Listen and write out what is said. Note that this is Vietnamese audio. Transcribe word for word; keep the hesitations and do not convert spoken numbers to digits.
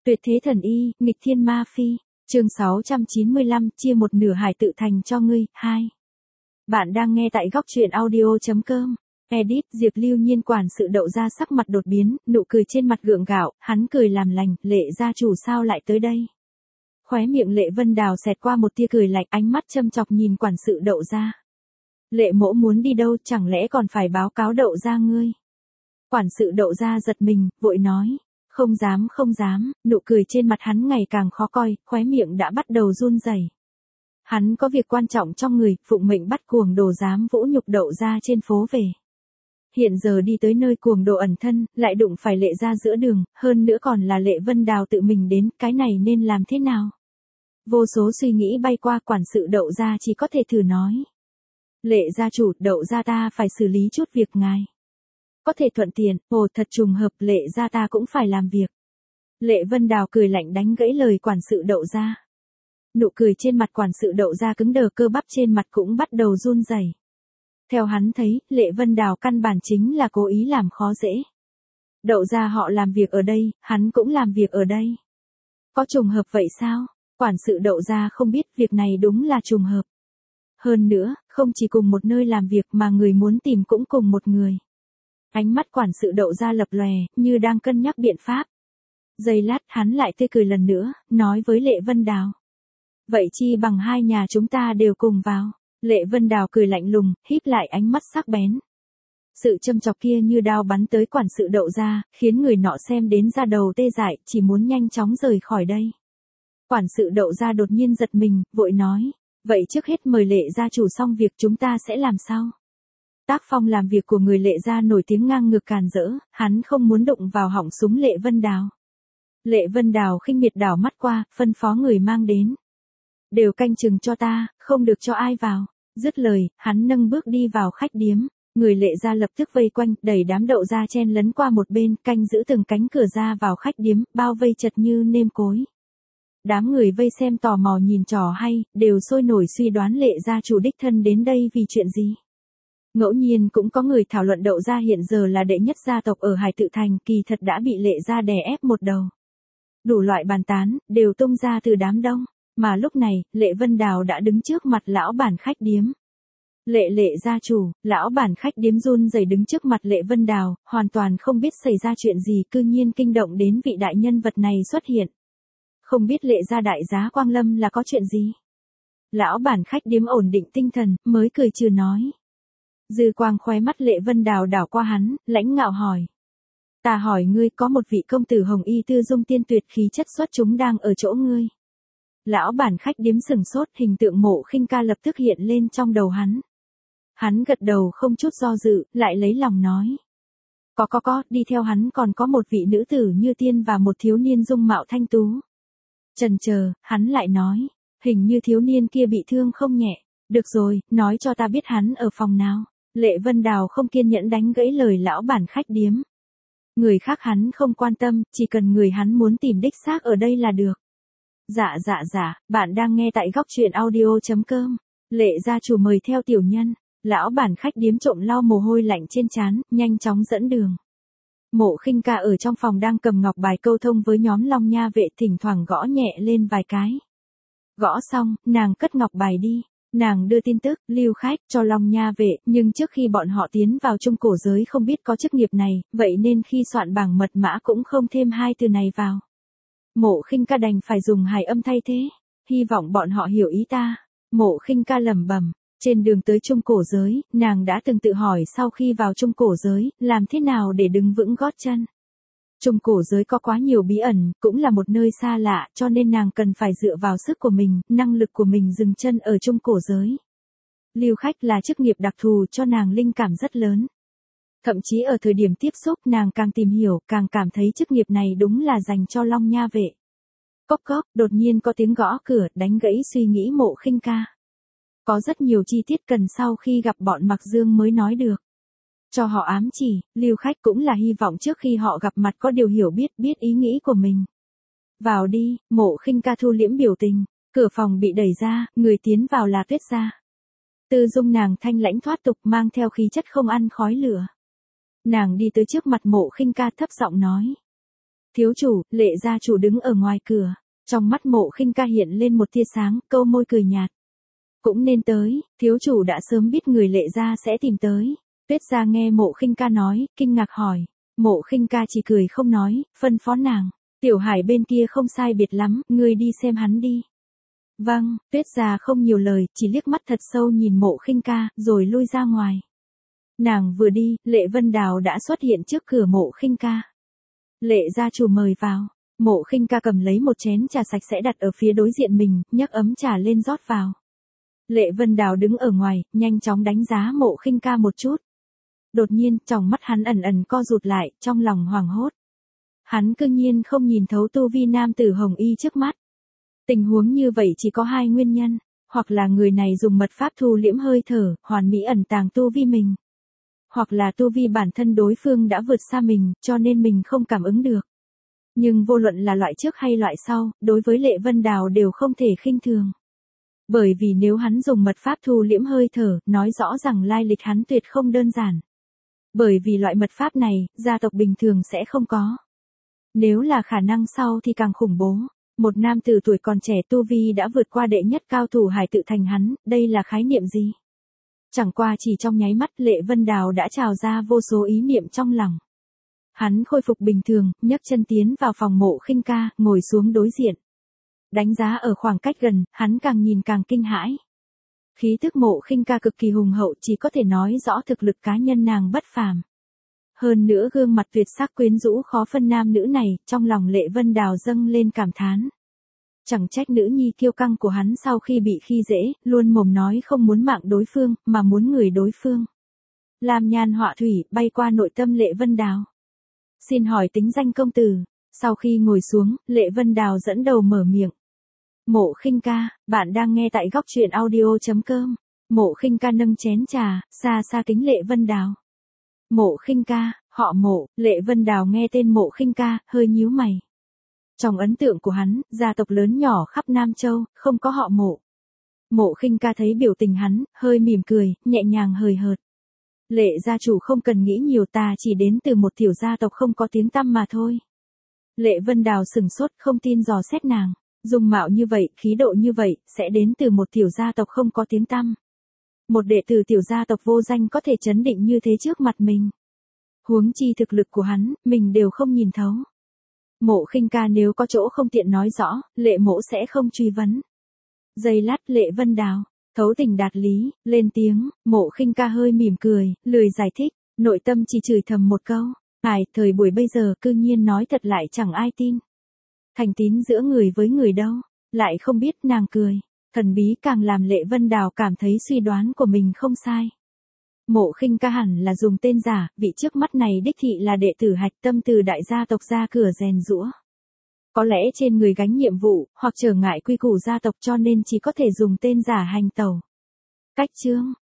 Tuyệt thế thần y, nghịch thiên ma phi. Chương sáu trăm chín mươi lăm, chia một nửa hải tự thành cho ngươi, hai. Bạn đang nghe tại góc truyện audio chấm com. Edit, Diệp Lưu Nhiên quản sự Đậu Gia sắc mặt đột biến, nụ cười trên mặt gượng gạo, hắn cười làm lành, Lệ gia chủ sao lại tới đây? Khóe miệng Lệ Vân Đào xẹt qua một tia cười lạnh, ánh mắt châm chọc nhìn quản sự Đậu Gia. Lệ mỗ muốn đi đâu, chẳng lẽ còn phải báo cáo Đậu Gia ngươi? Quản sự Đậu Gia giật mình, vội nói. Không dám không dám, nụ cười trên mặt hắn ngày càng khó coi, khóe miệng đã bắt đầu run rẩy. Hắn có việc quan trọng trong người, phụng mệnh bắt cuồng đồ dám vũ nhục Đậu Gia trên phố về. Hiện giờ đi tới nơi cuồng đồ ẩn thân, lại đụng phải Lệ gia giữa đường, hơn nữa còn là Lệ Vân Đào tự mình đến, cái này nên làm thế nào? Vô số suy nghĩ bay qua, quản sự Đậu Gia chỉ có thể thử nói. Lệ gia chủ, Đậu Gia ta phải xử lý chút việc ngài. Có thể thuận tiện, ồ thật trùng hợp, Lệ gia ta cũng phải làm việc. Lệ Vân Đào cười lạnh đánh gãy lời quản sự Đậu Gia. Nụ cười trên mặt quản sự Đậu Gia cứng đờ, cơ bắp trên mặt cũng bắt đầu run rẩy. Theo hắn thấy, Lệ Vân Đào căn bản chính là cố ý làm khó dễ. Đậu Gia họ làm việc ở đây, hắn cũng làm việc ở đây. Có trùng hợp vậy sao? Quản sự Đậu Gia không biết, việc này đúng là trùng hợp. Hơn nữa, không chỉ cùng một nơi làm việc mà người muốn tìm cũng cùng một người. Ánh mắt quản sự Đậu Gia lập lòe, như đang cân nhắc biện pháp. Giây lát, hắn lại tươi cười lần nữa, nói với Lệ Vân Đào. Vậy chi bằng hai nhà chúng ta đều cùng vào. Lệ Vân Đào cười lạnh lùng, híp lại ánh mắt sắc bén. Sự châm chọc kia như đao bắn tới quản sự Đậu Gia, khiến người nọ xem đến da đầu tê dại, chỉ muốn nhanh chóng rời khỏi đây. Quản sự Đậu Gia đột nhiên giật mình, vội nói. Vậy trước hết mời Lệ gia chủ xong việc chúng ta sẽ làm sao? Tác phong làm việc của người Lệ gia nổi tiếng ngang ngược càn rỡ, hắn không muốn đụng vào họng súng Lệ Vân Đào. Lệ Vân Đào khinh miệt đảo mắt qua, phân phó người mang đến. Đều canh chừng cho ta, không được cho ai vào. Dứt lời, hắn nâng bước đi vào khách điếm. Người Lệ gia lập tức vây quanh, đẩy đám Đậu gia chen lấn qua một bên, canh giữ từng cánh cửa ra vào khách điếm, bao vây chật như nêm cối. Đám người vây xem tò mò nhìn trò hay, đều sôi nổi suy đoán Lệ gia chủ đích thân đến đây vì chuyện gì. Ngẫu nhiên cũng có người thảo luận Đậu gia hiện giờ là đệ nhất gia tộc ở Hải Tự Thành, kỳ thật đã bị Lệ gia đè ép một đầu. Đủ loại bàn tán, đều tung ra từ đám đông, mà lúc này, Lệ Vân Đào đã đứng trước mặt lão bản khách điếm. Lệ Lệ gia chủ, lão bản khách điếm run rẩy đứng trước mặt Lệ Vân Đào, hoàn toàn không biết xảy ra chuyện gì, cư nhiên kinh động đến vị đại nhân vật này xuất hiện. Không biết Lệ gia đại giá Quang Lâm là có chuyện gì? Lão bản khách điếm ổn định tinh thần, mới cười trừ nói. Dư quang khóe mắt Lệ Vân Đào đảo qua hắn, lãnh ngạo hỏi. Ta hỏi ngươi, có một vị công tử hồng y tư dung tiên tuyệt khí chất xuất chúng đang ở chỗ ngươi. Lão bản khách điếm sừng sốt, hình tượng Mộ Khinh Ca lập tức hiện lên trong đầu hắn. Hắn gật đầu không chút do dự, lại lấy lòng nói. Có có có, đi theo hắn còn có một vị nữ tử như tiên và một thiếu niên dung mạo thanh tú. Chần chờ, hắn lại nói, hình như thiếu niên kia bị thương không nhẹ. Được rồi, nói cho ta biết hắn ở phòng nào. Lệ Vân Đào không kiên nhẫn đánh gãy lời lão bản khách điếm. Người khác hắn không quan tâm, chỉ cần người hắn muốn tìm đích xác ở đây là được. Dạ dạ dạ, bạn đang nghe tại góc truyện audio chấm com. Lệ gia chủ mời theo tiểu nhân. Lão bản khách điếm trộm lau mồ hôi lạnh trên trán, nhanh chóng dẫn đường. Mộ Khinh Ca ở trong phòng đang cầm ngọc bài câu thông với nhóm Long Nha vệ, thỉnh thoảng gõ nhẹ lên vài cái. Gõ xong, nàng cất ngọc bài đi. Nàng đưa tin tức, lưu khách, cho Long Nha vệ, nhưng trước khi bọn họ tiến vào trung cổ giới không biết có chức nghiệp này, vậy nên khi soạn bảng mật mã cũng không thêm hai từ này vào. Mộ Khinh Ca đành phải dùng hài âm thay thế, hy vọng bọn họ hiểu ý ta. Mộ Khinh Ca lẩm bẩm. Trên đường tới trung cổ giới, nàng đã từng tự hỏi sau khi vào trung cổ giới, làm thế nào để đứng vững gót chân. Trung cổ giới có quá nhiều bí ẩn, cũng là một nơi xa lạ, cho nên nàng cần phải dựa vào sức của mình, năng lực của mình dừng chân ở trung cổ giới. Lưu khách là chức nghiệp đặc thù cho nàng linh cảm rất lớn. Thậm chí ở thời điểm tiếp xúc nàng càng tìm hiểu, càng cảm thấy chức nghiệp này đúng là dành cho Long Nha vệ. Cốc cốc, đột nhiên có tiếng gõ cửa, đánh gãy suy nghĩ Mộ Khinh Ca. Có rất nhiều chi tiết cần sau khi gặp bọn Mặc Dương mới nói được. Cho họ ám chỉ, lưu khách cũng là hy vọng trước khi họ gặp mặt có điều hiểu biết, biết ý nghĩ của mình. Vào đi, Mộ Khinh Ca thu liễm biểu tình, cửa phòng bị đẩy ra, người tiến vào là Tuyết gia. Tư dung nàng thanh lãnh thoát tục, mang theo khí chất không ăn khói lửa. Nàng đi tới trước mặt Mộ Khinh Ca thấp giọng nói. Thiếu chủ, Lệ gia chủ đứng ở ngoài cửa. Trong mắt Mộ Khinh Ca hiện lên một tia sáng, câu môi cười nhạt. Cũng nên tới, thiếu chủ đã sớm biết người Lệ gia sẽ tìm tới. Tuyết gia nghe Mộ Khinh Ca nói, kinh ngạc hỏi. Mộ Khinh Ca chỉ cười không nói, phân phó nàng. Tiểu Hải bên kia không sai biệt lắm, ngươi đi xem hắn đi. Vâng, Tuyết gia không nhiều lời, chỉ liếc mắt thật sâu nhìn Mộ Khinh Ca, rồi lui ra ngoài. Nàng vừa đi, Lệ Vân Đào đã xuất hiện trước cửa Mộ Khinh Ca. Lệ gia chủ mời vào. Mộ Khinh Ca cầm lấy một chén trà sạch sẽ đặt ở phía đối diện mình, nhấc ấm trà lên rót vào. Lệ Vân Đào đứng ở ngoài, nhanh chóng đánh giá Mộ Khinh Ca một chút. Đột nhiên, tròng mắt hắn ẩn ẩn co rụt lại, trong lòng hoảng hốt. Hắn cương nhiên không nhìn thấu tu vi nam tử hồng y trước mắt. Tình huống như vậy chỉ có hai nguyên nhân, hoặc là người này dùng mật pháp thu liễm hơi thở, hoàn mỹ ẩn tàng tu vi mình. Hoặc là tu vi bản thân đối phương đã vượt xa mình, cho nên mình không cảm ứng được. Nhưng vô luận là loại trước hay loại sau, đối với Lệ Vân Đào đều không thể khinh thường. Bởi vì nếu hắn dùng mật pháp thu liễm hơi thở, nói rõ rằng lai lịch hắn tuyệt không đơn giản. Bởi vì loại mật pháp này, gia tộc bình thường sẽ không có. Nếu là khả năng sau thì càng khủng bố. Một nam tử tuổi còn trẻ tu vi đã vượt qua đệ nhất cao thủ Hải Tự Thành hắn, đây là khái niệm gì? Chẳng qua chỉ trong nháy mắt Lệ Vân Đào đã trào ra vô số ý niệm trong lòng. Hắn khôi phục bình thường, nhấc chân tiến vào phòng Mộ Khinh Ca, ngồi xuống đối diện. Đánh giá ở khoảng cách gần, hắn càng nhìn càng kinh hãi. Khí tức Mộ Khinh Ca cực kỳ hùng hậu, chỉ có thể nói rõ thực lực cá nhân nàng bất phàm. Hơn nữa gương mặt tuyệt sắc quyến rũ khó phân nam nữ này, trong lòng Lệ Vân Đào dâng lên cảm thán. Chẳng trách nữ nhi kiêu căng của hắn sau khi bị khi dễ, luôn mồm nói không muốn mạng đối phương, mà muốn người đối phương. Lam nhan họa thủy, bay qua nội tâm Lệ Vân Đào. Xin hỏi tính danh công tử. Sau khi ngồi xuống, Lệ Vân Đào dẫn đầu mở miệng. Mộ Khinh Ca, bạn đang nghe tại góc truyện audio chấm com. Mộ Khinh Ca nâng chén trà, xa xa kính Lệ Vân Đào. Mộ Khinh Ca, họ Mộ. Lệ Vân Đào nghe tên Mộ Khinh Ca, hơi nhíu mày. Trong ấn tượng của hắn, gia tộc lớn nhỏ khắp Nam Châu, không có họ Mộ. Mộ Khinh Ca thấy biểu tình hắn, hơi mỉm cười, nhẹ nhàng hời hợt. Lệ gia chủ không cần nghĩ nhiều, ta chỉ đến từ một tiểu gia tộc không có tiếng tăm mà thôi. Lệ Vân Đào sừng sốt, không tin dò xét nàng. Dung mạo như vậy, khí độ như vậy, sẽ đến từ một tiểu gia tộc không có tiếng tăm. Một đệ tử tiểu gia tộc vô danh có thể chấn định như thế trước mặt mình. Huống chi thực lực của hắn, mình đều không nhìn thấu. Mộ Khinh Ca nếu có chỗ không tiện nói rõ, Lệ mộ sẽ không truy vấn. Giây lát Lệ Vân Đào, thấu tình đạt lý, lên tiếng. Mộ Khinh Ca hơi mỉm cười, lười giải thích, nội tâm chỉ chửi thầm một câu. Ai, thời buổi bây giờ cư nhiên nói thật lại chẳng ai tin. Thành tín giữa người với người đâu, lại không biết. Nàng cười, thần bí càng làm Lệ Vân Đào cảm thấy suy đoán của mình không sai. Mộ Khinh Ca hẳn là dùng tên giả, vị trước mắt này đích thị là đệ tử hạch tâm từ đại gia tộc ra cửa rèn giũa. Có lẽ trên người gánh nhiệm vụ, hoặc trở ngại quy củ gia tộc cho nên chỉ có thể dùng tên giả hành tẩu. Cách chương